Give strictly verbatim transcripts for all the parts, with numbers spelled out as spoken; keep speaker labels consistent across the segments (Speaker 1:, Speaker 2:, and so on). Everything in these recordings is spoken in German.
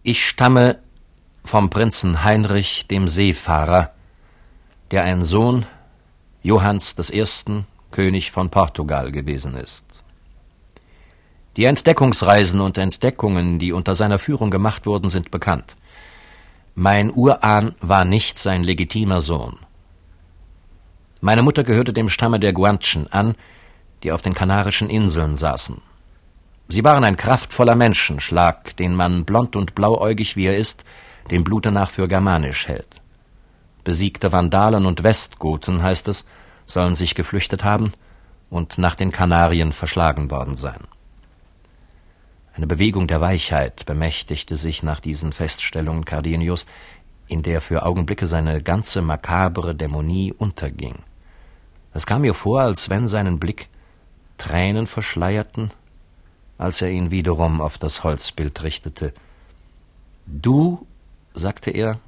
Speaker 1: Ich stamme vom Prinzen Heinrich dem Seefahrer, der ein Sohn Johanns des Ersten, König von Portugal gewesen ist. Die Entdeckungsreisen und Entdeckungen, die unter seiner Führung gemacht wurden, sind bekannt. Mein Urahn war nicht sein legitimer Sohn. Meine Mutter gehörte dem Stamme der Guanchen an, die auf den Kanarischen Inseln saßen. Sie waren ein kraftvoller Menschenschlag, den man, blond und blauäugig wie er ist, dem Blute nach für germanisch hält. Besiegte Vandalen und Westgoten, heißt es, sollen sich geflüchtet haben und nach den Kanarien verschlagen worden sein. Eine Bewegung der Weichheit bemächtigte sich nach diesen Feststellungen Cardenio's, in der für Augenblicke seine ganze makabere Dämonie unterging. Es kam mir vor, als wenn seinen Blick Tränen verschleierten, als er ihn wiederum auf das Holzbild richtete. »Du«, sagte er,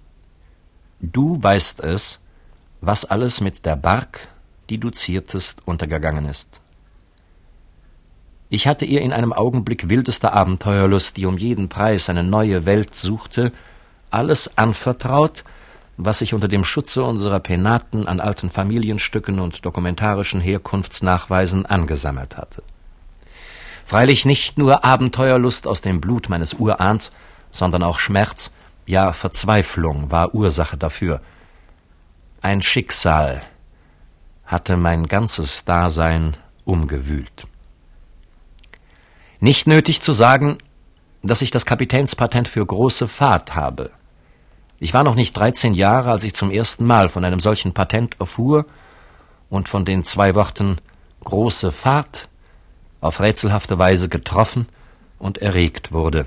Speaker 1: »du weißt es, was alles mit der Bark, die du ziertest, untergegangen ist.« Ich hatte ihr in einem Augenblick wildester Abenteuerlust, die um jeden Preis eine neue Welt suchte, alles anvertraut, was sich unter dem Schutze unserer Penaten an alten Familienstücken und dokumentarischen Herkunftsnachweisen angesammelt hatte. Freilich nicht nur Abenteuerlust aus dem Blut meines Urahns, sondern auch Schmerz, ja Verzweiflung war Ursache dafür. Ein Schicksal hatte mein ganzes Dasein umgewühlt. Nicht nötig zu sagen, dass ich das Kapitänspatent für große Fahrt habe. Ich war noch nicht dreizehn Jahre, als ich zum ersten Mal von einem solchen Patent erfuhr und von den zwei Worten große Fahrt auf rätselhafte Weise getroffen und erregt wurde.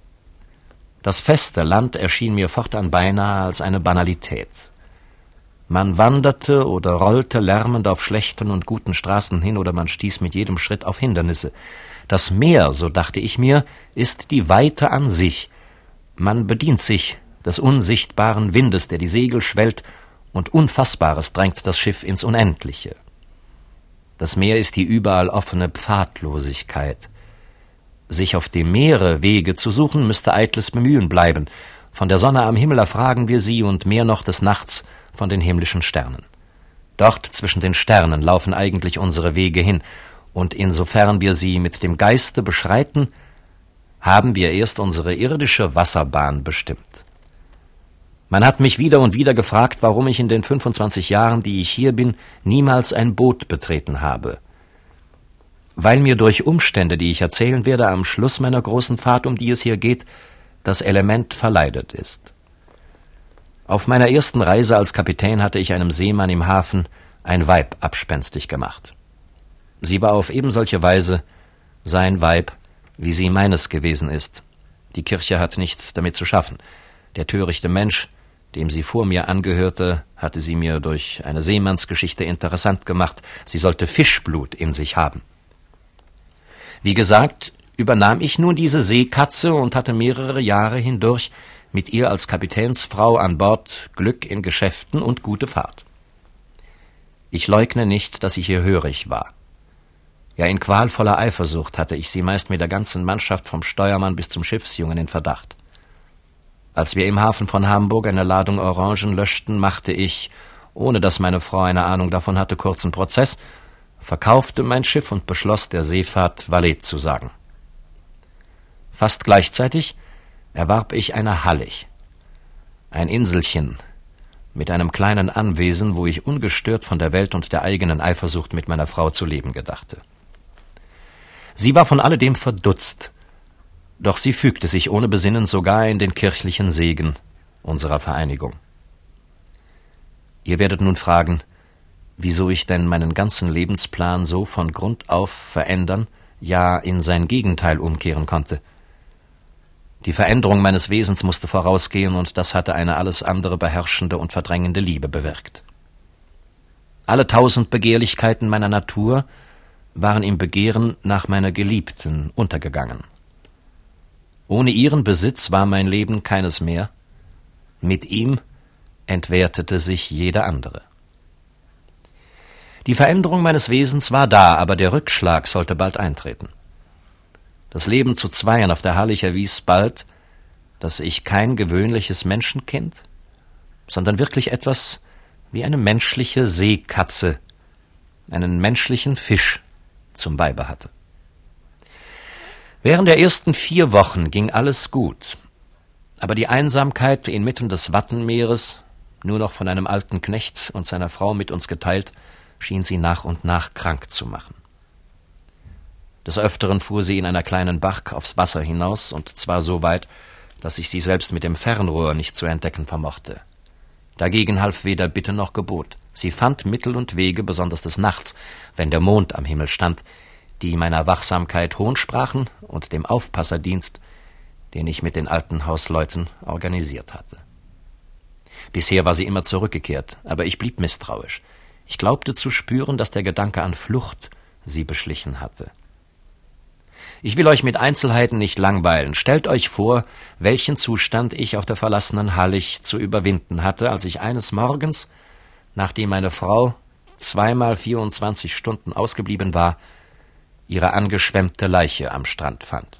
Speaker 1: Das feste Land erschien mir fortan beinahe als eine Banalität. Man wanderte oder rollte lärmend auf schlechten und guten Straßen hin, oder man stieß mit jedem Schritt auf Hindernisse. Das Meer, so dachte ich mir, ist die Weite an sich. Man bedient sich des unsichtbaren Windes, der die Segel schwellt, und Unfassbares drängt das Schiff ins Unendliche. Das Meer ist die überall offene Pfadlosigkeit. Sich auf dem Meere Wege zu suchen, müsste eitles Bemühen bleiben. Von der Sonne am Himmel erfragen wir sie, und mehr noch des Nachts von den himmlischen Sternen. Dort zwischen den Sternen laufen eigentlich unsere Wege hin, und insofern wir sie mit dem Geiste beschreiten, haben wir erst unsere irdische Wasserbahn bestimmt. Man hat mich wieder und wieder gefragt, warum ich in den fünfundzwanzig Jahren, die ich hier bin, niemals ein Boot betreten habe. Weil mir durch Umstände, die ich erzählen werde, am Schluss meiner großen Fahrt, um die es hier geht, das Element verleidet ist. Auf meiner ersten Reise als Kapitän hatte ich einem Seemann im Hafen ein Weib abspenstig gemacht. Sie war auf ebensolche Weise sein Weib, wie sie meines gewesen ist. Die Kirche hat nichts damit zu schaffen. Der törichte Mensch, dem sie vor mir angehörte, hatte sie mir durch eine Seemannsgeschichte interessant gemacht. Sie sollte Fischblut in sich haben. Wie gesagt, übernahm ich nun diese Seekatze und hatte mehrere Jahre hindurch mit ihr als Kapitänsfrau an Bord Glück in Geschäften und gute Fahrt. Ich leugne nicht, dass ich ihr hörig war. Ja, in qualvoller Eifersucht hatte ich sie meist mit der ganzen Mannschaft vom Steuermann bis zum Schiffsjungen in Verdacht. Als wir im Hafen von Hamburg eine Ladung Orangen löschten, machte ich, ohne dass meine Frau eine Ahnung davon hatte, kurzen Prozess, verkaufte mein Schiff und beschloss, der Seefahrt Valet zu sagen. Fast gleichzeitig erwarb ich eine Hallig, ein Inselchen mit einem kleinen Anwesen, wo ich ungestört von der Welt und der eigenen Eifersucht mit meiner Frau zu leben gedachte. Sie war von alledem verdutzt, doch sie fügte sich ohne Besinnen sogar in den kirchlichen Segen unserer Vereinigung. Ihr werdet nun fragen, wieso ich denn meinen ganzen Lebensplan so von Grund auf verändern, ja in sein Gegenteil umkehren konnte. Die Veränderung meines Wesens musste vorausgehen, und das hatte eine alles andere beherrschende und verdrängende Liebe bewirkt. Alle tausend Begehrlichkeiten meiner Natur waren im Begehren nach meiner Geliebten untergegangen. Ohne ihren Besitz war mein Leben keines mehr, mit ihm entwertete sich jeder andere. Die Veränderung meines Wesens war da, aber der Rückschlag sollte bald eintreten. Das Leben zu zweien auf der Hallig erwies bald, dass ich kein gewöhnliches Menschenkind, sondern wirklich etwas wie eine menschliche Seekatze, einen menschlichen Fisch zum Weibe hatte. Während der ersten vier Wochen ging alles gut, aber die Einsamkeit inmitten des Wattenmeeres, nur noch von einem alten Knecht und seiner Frau mit uns geteilt, schien sie nach und nach krank zu machen. Des Öfteren fuhr sie in einer kleinen Bark aufs Wasser hinaus, und zwar so weit, dass ich sie selbst mit dem Fernrohr nicht zu entdecken vermochte. Dagegen half weder Bitte noch Gebot. Sie fand Mittel und Wege, besonders des Nachts, wenn der Mond am Himmel stand, die meiner Wachsamkeit Hohn sprachen und dem Aufpasserdienst, den ich mit den alten Hausleuten organisiert hatte. Bisher war sie immer zurückgekehrt, aber ich blieb misstrauisch. Ich glaubte zu spüren, dass der Gedanke an Flucht sie beschlichen hatte. Ich will euch mit Einzelheiten nicht langweilen. Stellt euch vor, welchen Zustand ich auf der verlassenen Hallig zu überwinden hatte, als ich eines Morgens, nachdem meine Frau zweimal vierundzwanzig Stunden ausgeblieben war, ihre angeschwemmte Leiche am Strand fand.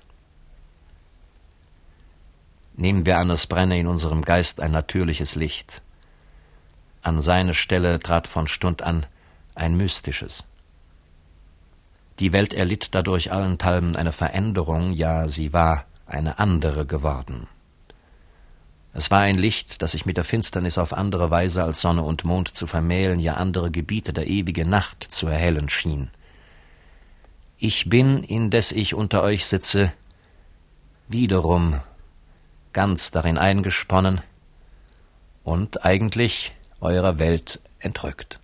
Speaker 1: Nehmen wir an, es brenne in unserem Geist ein natürliches Licht. An seine Stelle trat von Stund an ein mystisches. Die Welt erlitt dadurch allenthalben eine Veränderung, ja, sie war eine andere geworden. Es war ein Licht, das sich mit der Finsternis auf andere Weise als Sonne und Mond zu vermählen, ja andere Gebiete der ewigen Nacht zu erhellen schien. Ich bin, indes ich unter euch sitze, wiederum ganz darin eingesponnen und eigentlich eurer Welt entrückt.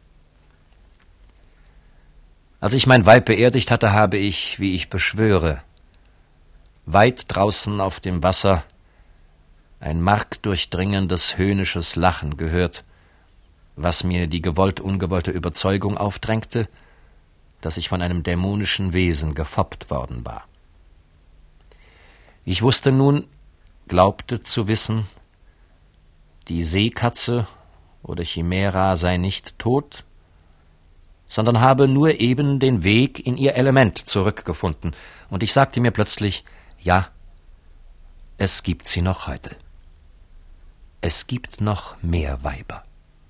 Speaker 1: Als ich mein Weib beerdigt hatte, habe ich, wie ich beschwöre, weit draußen auf dem Wasser ein markdurchdringendes, höhnisches Lachen gehört, was mir die gewollt-ungewollte Überzeugung aufdrängte, dass ich von einem dämonischen Wesen gefoppt worden war. Ich wusste nun, glaubte zu wissen, die Seekatze oder Chimera sei nicht tot, sondern habe nur eben den Weg in ihr Element zurückgefunden, und ich sagte mir plötzlich, ja, es gibt sie noch heute. Es gibt noch mehr Weiber.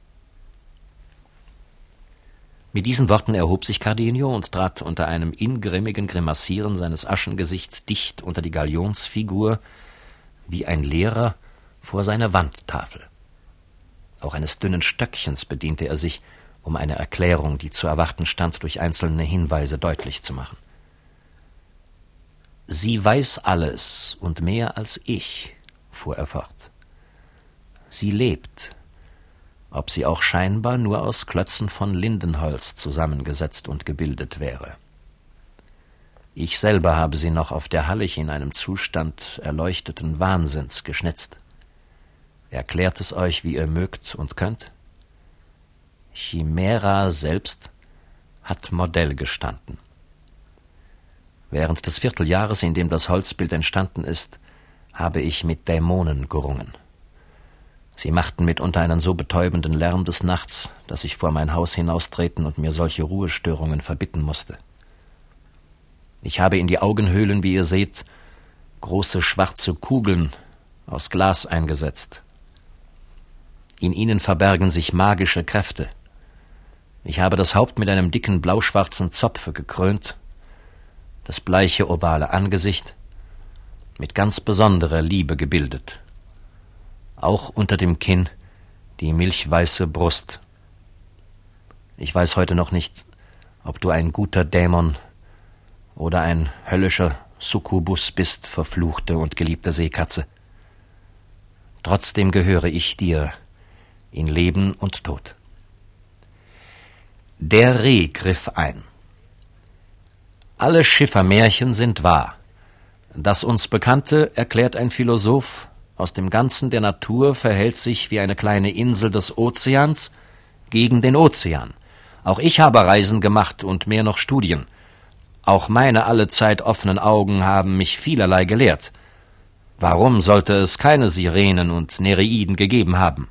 Speaker 1: Mit diesen Worten erhob sich Cardenio und trat unter einem ingrimmigen Grimassieren seines Aschengesichts dicht unter die Galionsfigur, wie ein Lehrer vor seine Wandtafel. Auch eines dünnen Stöckchens bediente er sich, um eine Erklärung, die zu erwarten stand, durch einzelne Hinweise deutlich zu machen. »Sie weiß alles und mehr als ich«, fuhr er fort. »Sie lebt, ob sie auch scheinbar nur aus Klötzen von Lindenholz zusammengesetzt und gebildet wäre. Ich selber habe sie noch auf der Hallig in einem Zustand erleuchteten Wahnsinns geschnitzt. Erklärt es euch, wie ihr mögt und könnt? Chimera selbst hat Modell gestanden. Während des Vierteljahres, in dem das Holzbild entstanden ist, habe ich mit Dämonen gerungen. Sie machten mitunter einen so betäubenden Lärm des Nachts, dass ich vor mein Haus hinaustreten und mir solche Ruhestörungen verbitten musste. Ich habe in die Augenhöhlen, wie ihr seht, große schwarze Kugeln aus Glas eingesetzt. In ihnen verbergen sich magische Kräfte. Ich habe das Haupt mit einem dicken blauschwarzen Zopfe gekrönt, das bleiche ovale Angesicht mit ganz besonderer Liebe gebildet. Auch unter dem Kinn die milchweiße Brust. Ich weiß heute noch nicht, ob du ein guter Dämon oder ein höllischer Succubus bist, verfluchte und geliebte Seekatze. Trotzdem gehöre ich dir in Leben und Tod. Der Reh griff ein. Alle Schiffermärchen sind wahr. Das uns Bekannte, erklärt ein Philosoph, aus dem Ganzen der Natur verhält sich wie eine kleine Insel des Ozeans gegen den Ozean. Auch ich habe Reisen gemacht und mehr noch Studien. Auch meine allezeit offenen Augen haben mich vielerlei gelehrt. Warum sollte es keine Sirenen und Nereiden gegeben haben?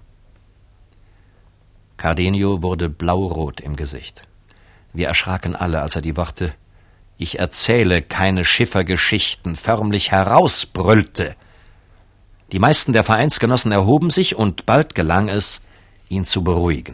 Speaker 1: Cardenio wurde blaurot im Gesicht. Wir erschraken alle, als er die Worte »Ich erzähle keine Schiffergeschichten« förmlich herausbrüllte. Die meisten der Vereinsgenossen erhoben sich, und bald gelang es, ihn zu beruhigen.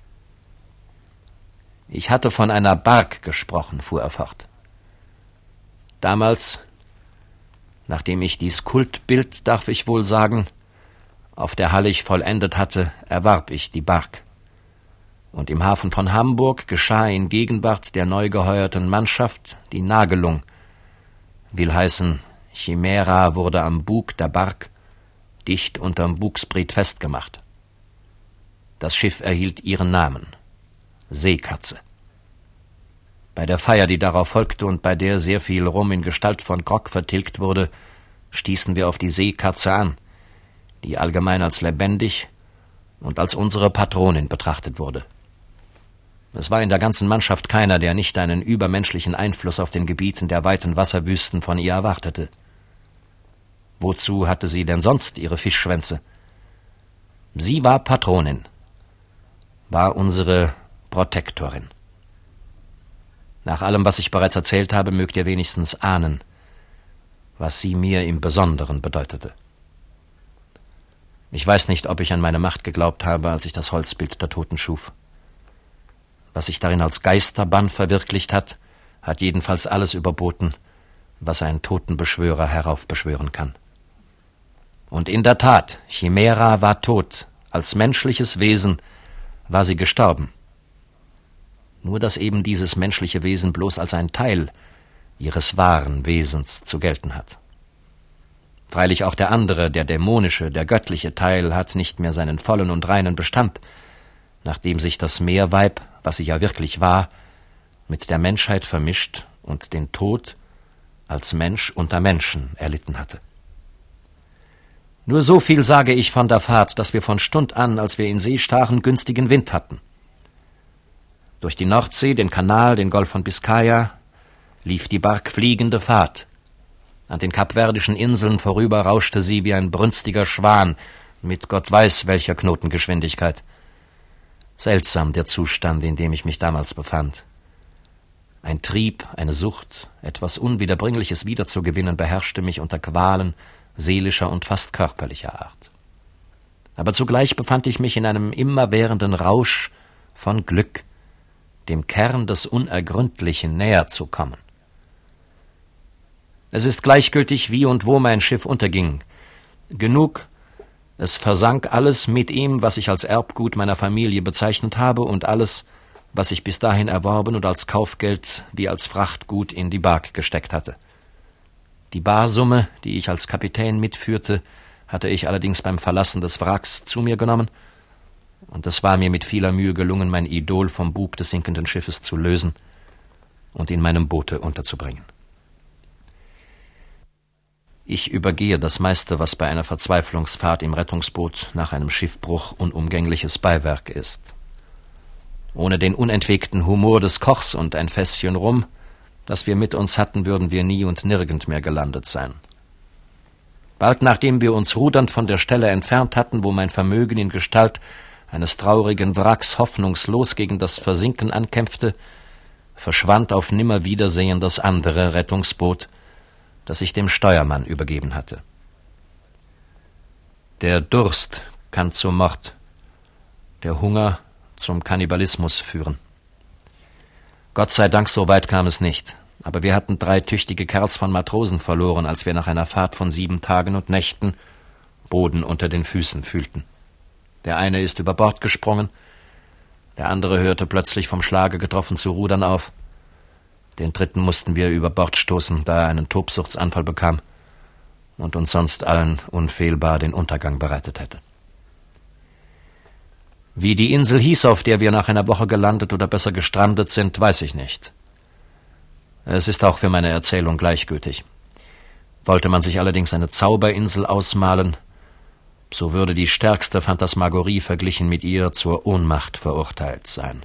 Speaker 1: »Ich hatte von einer Bark gesprochen«, fuhr er fort. »Damals, nachdem ich dies Kultbild, darf ich wohl sagen, auf der Hallig vollendet hatte, erwarb ich die Bark. Und im Hafen von Hamburg geschah in Gegenwart der neu geheuerten Mannschaft die Nagelung, will heißen, Chimera wurde am Bug der Bark dicht unterm Bugspriet festgemacht. Das Schiff erhielt ihren Namen, Seekatze. Bei der Feier, die darauf folgte und bei der sehr viel Rum in Gestalt von Grog vertilgt wurde, stießen wir auf die Seekatze an, die allgemein als lebendig und als unsere Patronin betrachtet wurde. Es war in der ganzen Mannschaft keiner, der nicht einen übermenschlichen Einfluss auf den Gebieten der weiten Wasserwüsten von ihr erwartete. Wozu hatte sie denn sonst ihre Fischschwänze? Sie war Patronin, war unsere Protektorin. Nach allem, was ich bereits erzählt habe, mögt ihr wenigstens ahnen, was sie mir im Besonderen bedeutete. Ich weiß nicht, ob ich an meine Macht geglaubt habe, als ich das Holzbild der Toten schuf. Was sich darin als Geisterbann verwirklicht hat, hat jedenfalls alles überboten, was ein Totenbeschwörer heraufbeschwören kann. Und in der Tat, Chimera war tot, als menschliches Wesen war sie gestorben. Nur dass eben dieses menschliche Wesen bloß als ein Teil ihres wahren Wesens zu gelten hat. Freilich auch der andere, der dämonische, der göttliche Teil hat nicht mehr seinen vollen und reinen Bestand, nachdem sich das Meerweib, was sie ja wirklich war, mit der Menschheit vermischt und den Tod als Mensch unter Menschen erlitten hatte. Nur so viel sage ich von der Fahrt, dass wir von Stund an, als wir in See stachen, günstigen Wind hatten. Durch die Nordsee, den Kanal, den Golf von Biskaya lief die Bark fliegende Fahrt. An den kapverdischen Inseln vorüber rauschte sie wie ein brünstiger Schwan mit Gott weiß welcher Knotengeschwindigkeit. Seltsam der Zustand, in dem ich mich damals befand. Ein Trieb, eine Sucht, etwas Unwiederbringliches wiederzugewinnen, beherrschte mich unter Qualen seelischer und fast körperlicher Art. Aber zugleich befand ich mich in einem immerwährenden Rausch von Glück, dem Kern des Unergründlichen näher zu kommen. Es ist gleichgültig, wie und wo mein Schiff unterging. Genug, es versank alles mit ihm, was ich als Erbgut meiner Familie bezeichnet habe, und alles, was ich bis dahin erworben und als Kaufgeld wie als Frachtgut in die Bark gesteckt hatte. Die Barsumme, die ich als Kapitän mitführte, hatte ich allerdings beim Verlassen des Wracks zu mir genommen, und es war mir mit vieler Mühe gelungen, mein Idol vom Bug des sinkenden Schiffes zu lösen und in meinem Boote unterzubringen. Ich übergehe das meiste, was bei einer Verzweiflungsfahrt im Rettungsboot nach einem Schiffbruch unumgängliches Beiwerk ist. Ohne den unentwegten Humor des Kochs und ein Fässchen Rum, das wir mit uns hatten, würden wir nie und nirgend mehr gelandet sein. Bald nachdem wir uns rudernd von der Stelle entfernt hatten, wo mein Vermögen in Gestalt eines traurigen Wracks hoffnungslos gegen das Versinken ankämpfte, verschwand auf Nimmerwiedersehen das andere Rettungsboot, das ich dem Steuermann übergeben hatte. Der Durst kann zum Mord, der Hunger zum Kannibalismus führen. Gott sei Dank, so weit kam es nicht, aber wir hatten drei tüchtige Kerls von Matrosen verloren, als wir nach einer Fahrt von sieben Tagen und Nächten Boden unter den Füßen fühlten. Der eine ist über Bord gesprungen, der andere hörte plötzlich vom Schlage getroffen zu rudern auf. Den dritten mussten wir über Bord stoßen, da er einen Tobsuchtsanfall bekam und uns sonst allen unfehlbar den Untergang bereitet hätte. Wie die Insel hieß, auf der wir nach einer Woche gelandet oder besser gestrandet sind, weiß ich nicht. Es ist auch für meine Erzählung gleichgültig. Wollte man sich allerdings eine Zauberinsel ausmalen, so würde die stärkste Phantasmagorie verglichen mit ihr zur Ohnmacht verurteilt sein.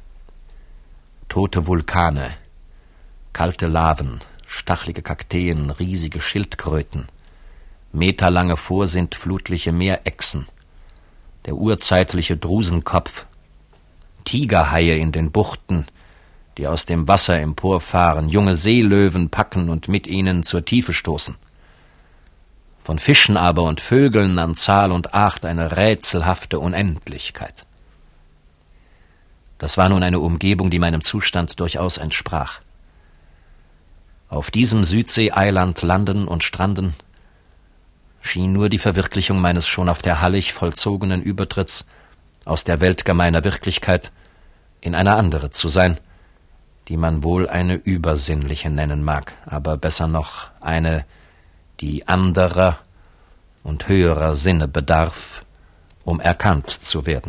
Speaker 1: Tote Vulkane, kalte Laven, stachelige Kakteen, riesige Schildkröten, meterlange vorsintflutliche Meerechsen, der urzeitliche Drusenkopf, Tigerhaie in den Buchten, die aus dem Wasser emporfahren, junge Seelöwen packen und mit ihnen zur Tiefe stoßen. von Fischen aber und Vögeln an Zahl und Art eine rätselhafte Unendlichkeit. Das war nun eine Umgebung, die meinem Zustand durchaus entsprach. Auf diesem Südseeeiland landen und stranden schien nur die Verwirklichung meines schon auf der Hallig vollzogenen Übertritts aus der Welt gemeiner Wirklichkeit in eine andere zu sein, die man wohl eine übersinnliche nennen mag, aber besser noch eine, die anderer und höherer Sinne bedarf, um erkannt zu werden.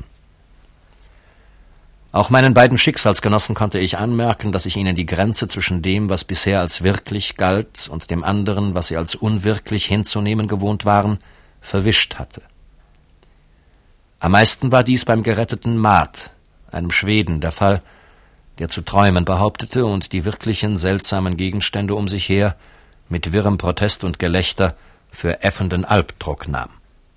Speaker 1: Auch meinen beiden Schicksalsgenossen konnte ich anmerken, dass ich ihnen die Grenze zwischen dem, was bisher als wirklich galt, und dem anderen, was sie als unwirklich hinzunehmen gewohnt waren, verwischt hatte. Am meisten war dies beim geretteten Maat, einem Schweden, der Fall, der zu träumen behauptete und die wirklichen seltsamen Gegenstände um sich her mit wirrem Protest und Gelächter für äffenden Albdruck nahm.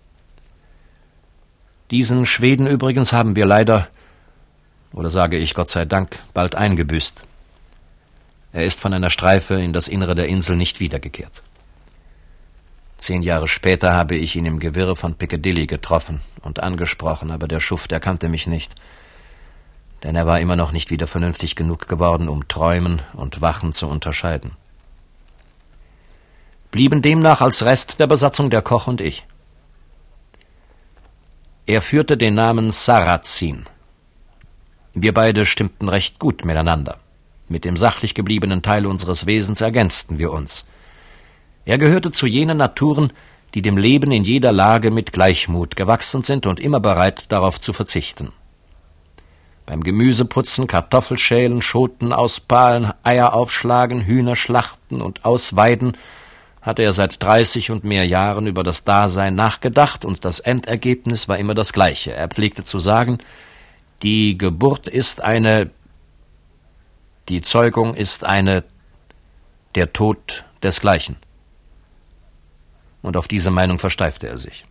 Speaker 1: Diesen Schweden übrigens haben wir leider, oder sage ich Gott sei Dank, bald eingebüßt. Er ist von einer Streife in das Innere der Insel nicht wiedergekehrt. Zehn Jahre später habe ich ihn im Gewirr von Piccadilly getroffen und angesprochen, aber der Schuft erkannte mich nicht, denn er war immer noch nicht wieder vernünftig genug geworden, um Träumen und Wachen zu unterscheiden. Blieben demnach als Rest der Besatzung der Koch und ich. Er führte den Namen Sarrazin. Wir beide stimmten recht gut miteinander. Mit dem sachlich gebliebenen Teil unseres Wesens ergänzten wir uns. Er gehörte zu jenen Naturen, die dem Leben in jeder Lage mit Gleichmut gewachsen sind und immer bereit, darauf zu verzichten. Beim Gemüseputzen, Kartoffelschälen, Schoten auspahlen, Eier aufschlagen, Hühner schlachten und ausweiden, hatte er seit dreißig und mehr Jahren über das Dasein nachgedacht, und das Endergebnis war immer das gleiche. Er pflegte zu sagen, die Geburt ist eine, die Zeugung ist eine, der Tod desgleichen. Und auf diese Meinung versteifte er sich.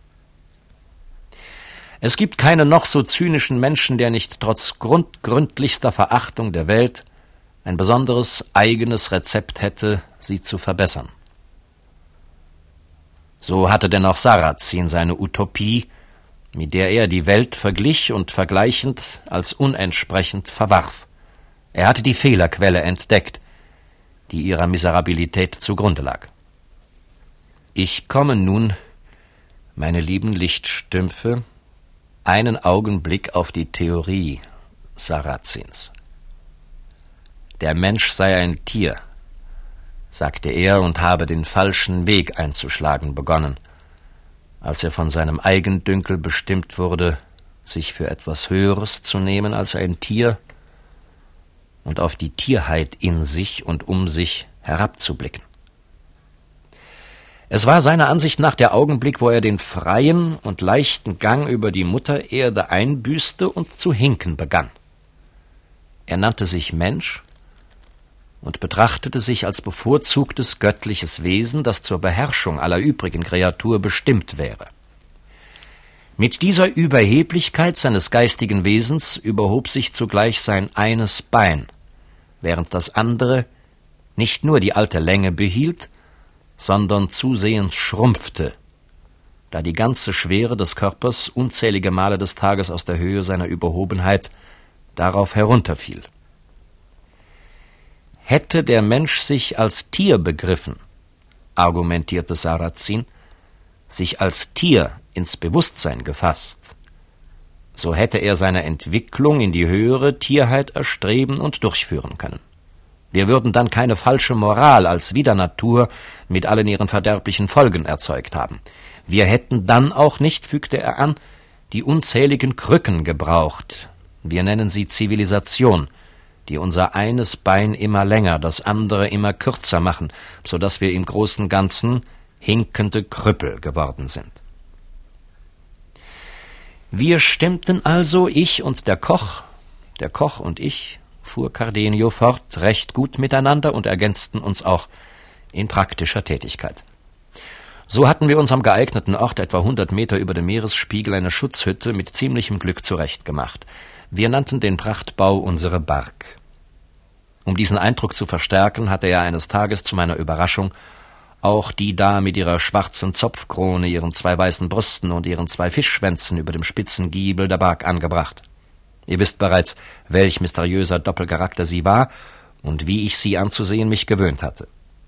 Speaker 1: Es gibt keinen noch so zynischen Menschen, der nicht trotz grundgründlichster Verachtung der Welt ein besonderes eigenes Rezept hätte, sie zu verbessern. So hatte denn auch Sarrazin seine Utopie, mit der er die Welt verglich und vergleichend als unentsprechend verwarf. Er hatte die Fehlerquelle entdeckt, die ihrer Miserabilität zugrunde lag. Ich komme nun, meine lieben Lichtstümpfe, einen Augenblick auf die Theorie Sarrazins. Der Mensch sei ein Tier, sagte er, und habe den falschen Weg einzuschlagen begonnen, als er von seinem Eigendünkel bestimmt wurde, sich für etwas Höheres zu nehmen als ein Tier und auf die Tierheit in sich und um sich herabzublicken. Es war seiner Ansicht nach der Augenblick, wo er den freien und leichten Gang über die Mutter Erde einbüßte und zu hinken begann. Er nannte sich Mensch und betrachtete sich als bevorzugtes göttliches Wesen, das zur Beherrschung aller übrigen Kreatur bestimmt wäre. Mit dieser Überheblichkeit seines geistigen Wesens überhob sich zugleich sein eines Bein, während das andere nicht nur die alte Länge behielt, sondern zusehends schrumpfte, da die ganze Schwere des Körpers unzählige Male des Tages aus der Höhe seiner Überhobenheit darauf herunterfiel. Hätte der Mensch sich als Tier begriffen, argumentierte Sarrazin, sich als Tier ins Bewusstsein gefasst, so hätte er seine Entwicklung in die höhere Tierheit erstreben und durchführen können. Wir würden dann keine falsche Moral als Widernatur mit allen ihren verderblichen Folgen erzeugt haben. Wir hätten dann auch nicht, fügte er an, die unzähligen Krücken gebraucht, wir nennen sie Zivilisation, die unser eines Bein immer länger, das andere immer kürzer machen, so dass wir im großen Ganzen hinkende Krüppel geworden sind. Wir stimmten also, ich und der Koch, der Koch und ich, fuhr Cardenio fort, recht gut miteinander und ergänzten uns auch in praktischer Tätigkeit. So hatten wir uns am geeigneten Ort, etwa hundert Meter über dem Meeresspiegel, eine Schutzhütte mit ziemlichem Glück zurechtgemacht. Wir nannten den Prachtbau unsere Bark. Um diesen Eindruck zu verstärken, hatte er eines Tages zu meiner Überraschung auch die da mit ihrer schwarzen Zopfkrone, ihren zwei weißen Brüsten und ihren zwei Fischschwänzen über dem spitzen Giebel der Bark angebracht. Ihr wisst bereits, welch mysteriöser Doppelcharakter sie war und wie ich sie anzusehen mich gewöhnt hatte.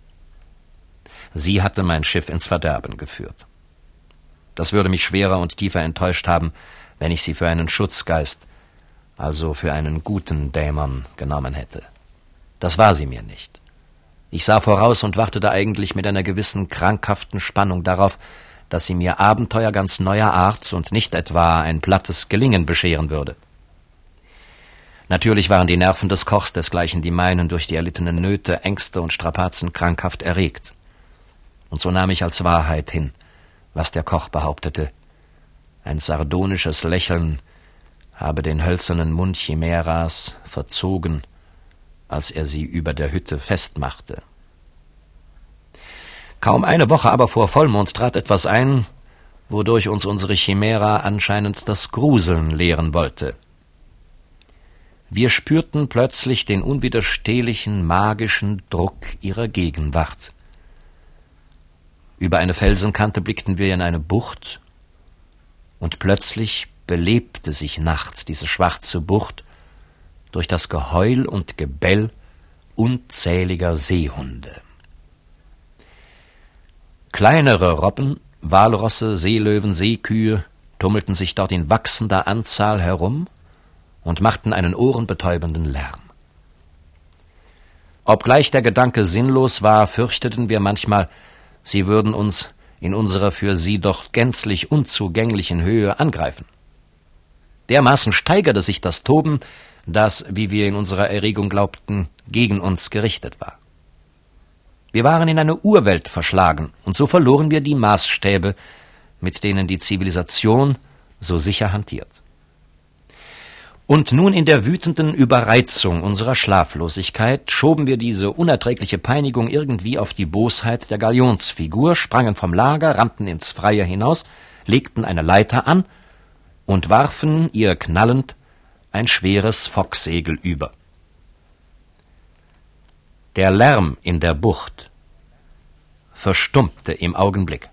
Speaker 1: Sie hatte mein Schiff ins Verderben geführt. Das würde mich schwerer und tiefer enttäuscht haben, wenn ich sie für einen Schutzgeist, also für einen guten Dämon, genommen hätte. Das war sie mir nicht. Ich sah voraus und wartete eigentlich mit einer gewissen krankhaften Spannung darauf, dass sie mir Abenteuer ganz neuer Art und nicht etwa ein plattes Gelingen bescheren würde. Natürlich waren die Nerven des Kochs, desgleichen die meinen, durch die erlittenen Nöte, Ängste und Strapazen krankhaft erregt. Und so nahm ich als Wahrheit hin, was der Koch behauptete. Ein sardonisches Lächeln habe den hölzernen Mund Chimäras verzogen, als er sie über der Hütte festmachte. Kaum eine Woche aber vor Vollmond trat etwas ein, wodurch uns unsere Chimära anscheinend das Gruseln lehren wollte. Wir spürten plötzlich den unwiderstehlichen, magischen Druck ihrer Gegenwart. Über eine Felsenkante blickten wir in eine Bucht, und plötzlich belebte sich nachts diese schwarze Bucht durch das Geheul und Gebell unzähliger Seehunde. Kleinere Robben, Walrosse, Seelöwen, Seekühe tummelten sich dort in wachsender Anzahl herum und machten einen ohrenbetäubenden Lärm. Obgleich der Gedanke sinnlos war, fürchteten wir manchmal, sie würden uns in unserer für sie doch gänzlich unzugänglichen Höhe angreifen. Dermaßen steigerte sich das Toben, das, wie wir in unserer Erregung glaubten, gegen uns gerichtet war. Wir waren in eine Urwelt verschlagen, und so verloren wir die Maßstäbe, mit denen die Zivilisation so sicher hantiert. Und nun in der wütenden Überreizung unserer Schlaflosigkeit schoben wir diese unerträgliche Peinigung irgendwie auf die Bosheit der Galionsfigur, sprangen vom Lager, rannten ins Freie hinaus, legten eine Leiter an und warfen ihr knallend ein schweres Focksegel über. Der Lärm in der Bucht verstummte im Augenblick.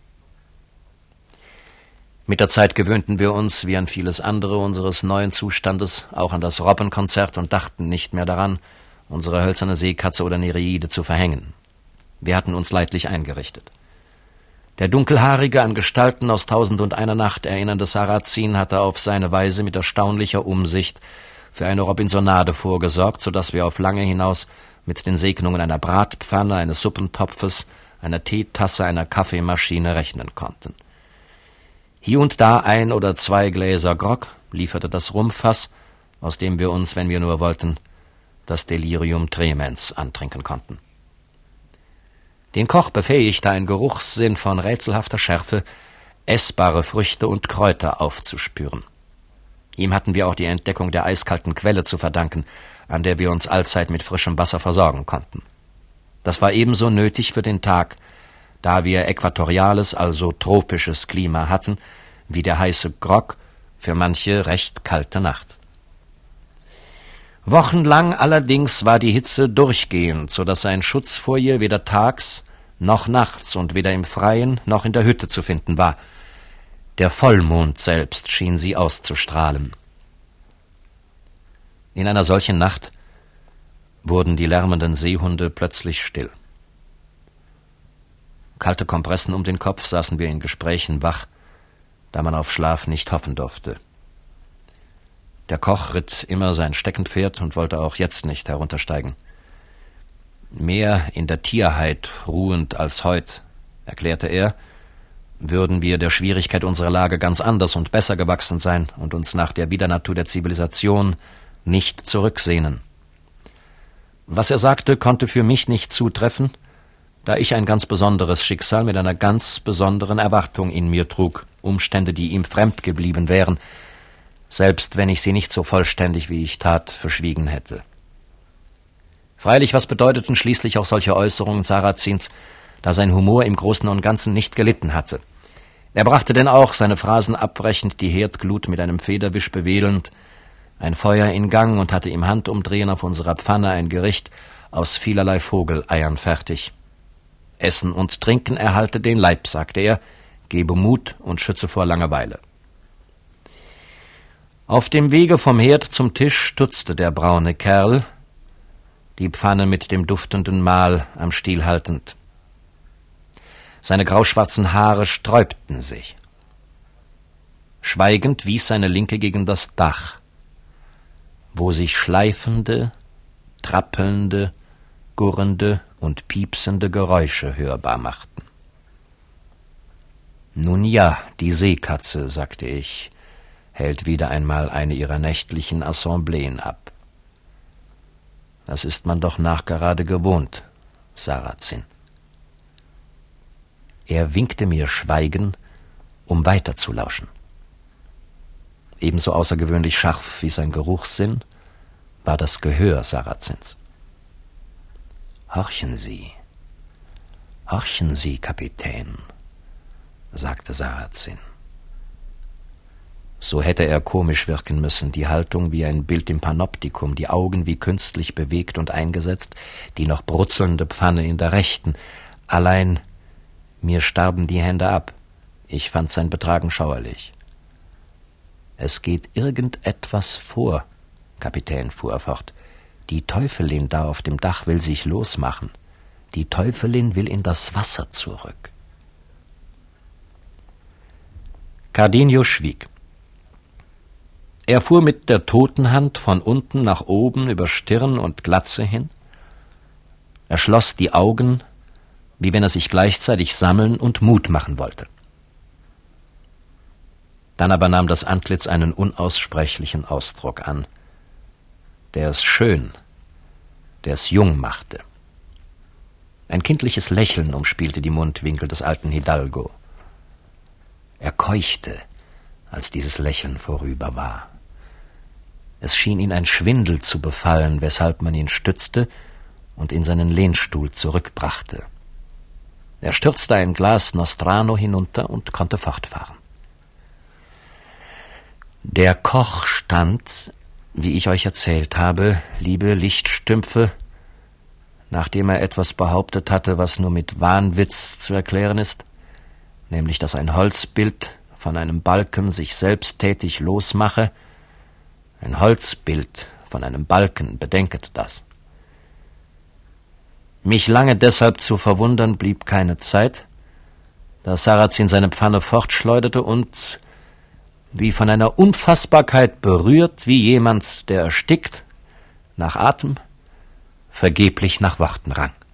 Speaker 1: Mit der Zeit gewöhnten wir uns, wie an vieles andere unseres neuen Zustandes, auch an das Robbenkonzert und dachten nicht mehr daran, unsere hölzerne Seekatze oder Nereide zu verhängen. Wir hatten uns leidlich eingerichtet. Der dunkelhaarige, an Gestalten aus Tausend und einer Nacht erinnernde Sarrazin hatte auf seine Weise mit erstaunlicher Umsicht für eine Robinsonade vorgesorgt, so dass wir auf lange hinaus mit den Segnungen einer Bratpfanne, eines Suppentopfes, einer Teetasse, einer Kaffeemaschine rechnen konnten. Hier und da ein oder zwei Gläser Grog lieferte das Rumfass, aus dem wir uns, wenn wir nur wollten, das Delirium tremens antrinken konnten. Den Koch befähigte ein Geruchssinn von rätselhafter Schärfe, essbare Früchte und Kräuter aufzuspüren. Ihm hatten wir auch die Entdeckung der eiskalten Quelle zu verdanken, an der wir uns allzeit mit frischem Wasser versorgen konnten. Das war ebenso nötig für den Tag, da wir äquatoriales, also tropisches Klima hatten, wie der heiße Grog für manche recht kalte Nacht. Wochenlang allerdings war die Hitze durchgehend, so dass ein Schutz vor ihr weder tags noch nachts und weder im Freien noch in der Hütte zu finden war. Der Vollmond selbst schien sie auszustrahlen. In einer solchen Nacht wurden die lärmenden Seehunde plötzlich still. Kalte Kompressen um den Kopf, saßen wir in Gesprächen wach, da man auf Schlaf nicht hoffen durfte. Der Koch ritt immer sein Steckenpferd und wollte auch jetzt nicht heruntersteigen. Mehr in der Tierheit ruhend als heut, erklärte er, würden wir der Schwierigkeit unserer Lage ganz anders und besser gewachsen sein und uns nach der Widernatur der Zivilisation nicht zurücksehnen. Was er sagte, konnte für mich nicht zutreffen, da ich ein ganz besonderes Schicksal mit einer ganz besonderen Erwartung in mir trug, Umstände, die ihm fremd geblieben wären, selbst wenn ich sie nicht so vollständig, wie ich tat, verschwiegen hätte. Freilich, was bedeuteten schließlich auch solche Äußerungen Sarrazins, da sein Humor im Großen und Ganzen nicht gelitten hatte. Er brachte denn auch, seine Phrasen abbrechend, die Herdglut mit einem Federwisch bewedelnd, ein Feuer in Gang und hatte im Handumdrehen auf unserer Pfanne ein Gericht aus vielerlei Vogeleiern fertig. Essen und Trinken erhalte den Leib, sagte er, gebe Mut und schütze vor Langeweile. Auf dem Wege vom Herd zum Tisch stutzte der braune Kerl, die Pfanne mit dem duftenden Mahl am Stiel haltend. Seine grauschwarzen Haare sträubten sich. Schweigend wies seine Linke gegen das Dach, wo sich schleifende, trappelnde, gurrende und piepsende Geräusche hörbar machten. »Nun ja, die Seekatze«, sagte ich, »hält wieder einmal eine ihrer nächtlichen Assembleen ab. Das ist man doch nachgerade gewohnt, Sarrazin.« Er winkte mir Schweigen, um weiterzulauschen. Ebenso außergewöhnlich scharf wie sein Geruchssinn war das Gehör Sarrazins. »Horchen Sie, horchen Sie, Kapitän«, sagte Sarrazin. So hätte er komisch wirken müssen, die Haltung wie ein Bild im Panoptikum, die Augen wie künstlich bewegt und eingesetzt, die noch brutzelnde Pfanne in der Rechten. Allein mir starben die Hände ab. Ich fand sein Betragen schauerlich. »Es geht irgendetwas vor«, Kapitän, fuhr er fort. »Die Teufelin da auf dem Dach will sich losmachen. Die Teufelin will in das Wasser zurück.« Cardenio schwieg. Er fuhr mit der Totenhand von unten nach oben über Stirn und Glatze hin. Er schloss die Augen, wie wenn er sich gleichzeitig sammeln und Mut machen wollte. Dann aber nahm das Antlitz einen unaussprechlichen Ausdruck an, der es schön, der es jung machte. Ein kindliches Lächeln umspielte die Mundwinkel des alten Hidalgo. Er keuchte, als dieses Lächeln vorüber war. Es schien ihn ein Schwindel zu befallen, weshalb man ihn stützte und in seinen Lehnstuhl zurückbrachte. Er stürzte ein Glas Nostrano hinunter und konnte fortfahren. Der Koch stand, wie ich euch erzählt habe, liebe Lichtstümpfe, nachdem er etwas behauptet hatte, was nur mit Wahnwitz zu erklären ist, nämlich dass ein Holzbild von einem Balken sich selbsttätig losmache. Ein Holzbild von einem Balken, bedenket das. Mich lange deshalb zu verwundern blieb keine Zeit, da Sarrazin seine Pfanne fortschleuderte und, wie von einer Unfassbarkeit berührt, wie jemand, der erstickt, nach Atem, vergeblich nach Worten rang.